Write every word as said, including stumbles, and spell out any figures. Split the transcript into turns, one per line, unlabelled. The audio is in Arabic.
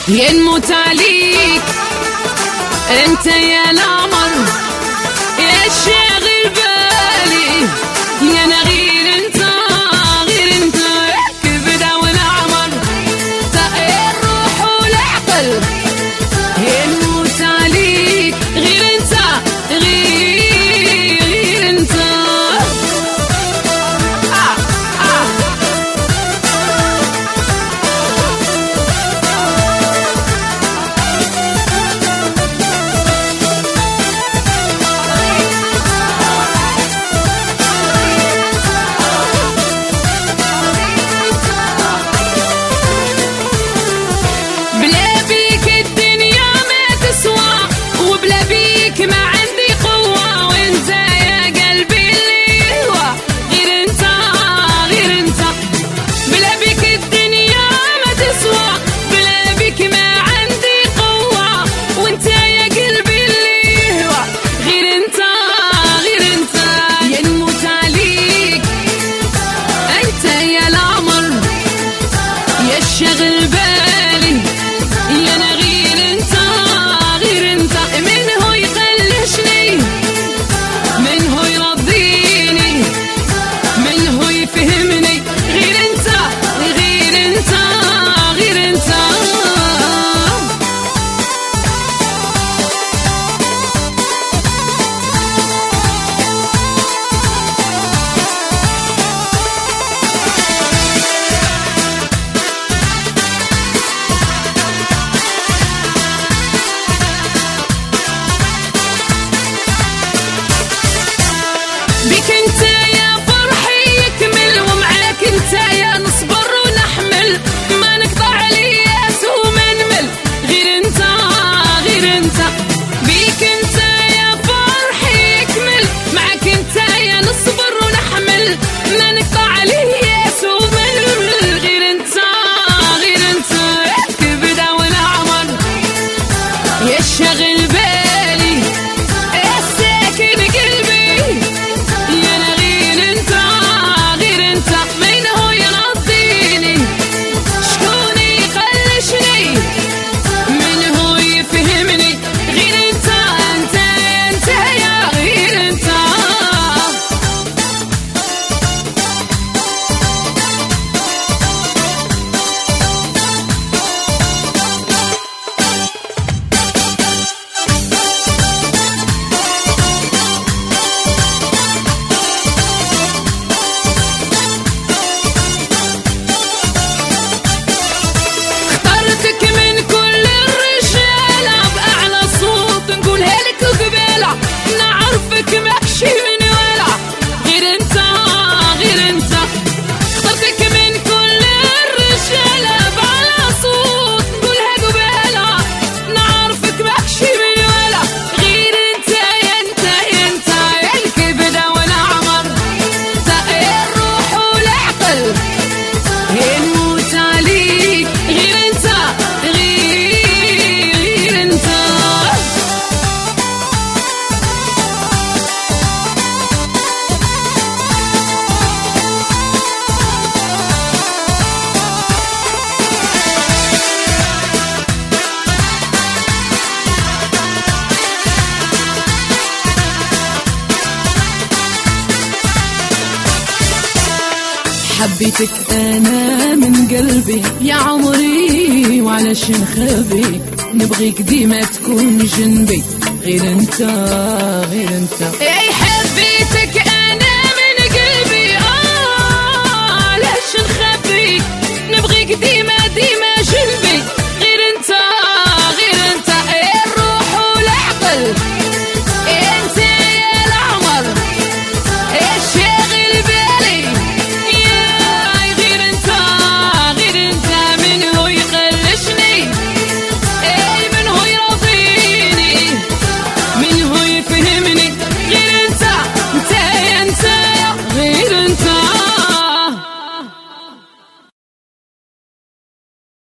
ينموت عليك انت يا القمر يا شاغل بالي يا انا غير انت غير انت كبدا والعمر تقي الروح والعقل ينموت عليك غير انت غير غير انت آه آه شغل بالي يا انا غير انت غير انت من هو يقلشني من هو يرضيني من هو يفهمني غير انت غير انت غير انت بك انت يا فرحي يكمل ومعاك انت يا نصبر ونحمل ما نقطع الياس ومنمل غير انت غير انت بك انت يا فرحي يكمل معاك انت يا نصبر ونحمل ما نقطع الياس ومنمل غير انت غير انت كبدا والعمر يا شاغل بالي يا ساكن قلبي حبيتك انا من قلبي يا عمري وعلشان خبي نبغيك ديما تكون جنبي غير انت غير انت اي حبيتك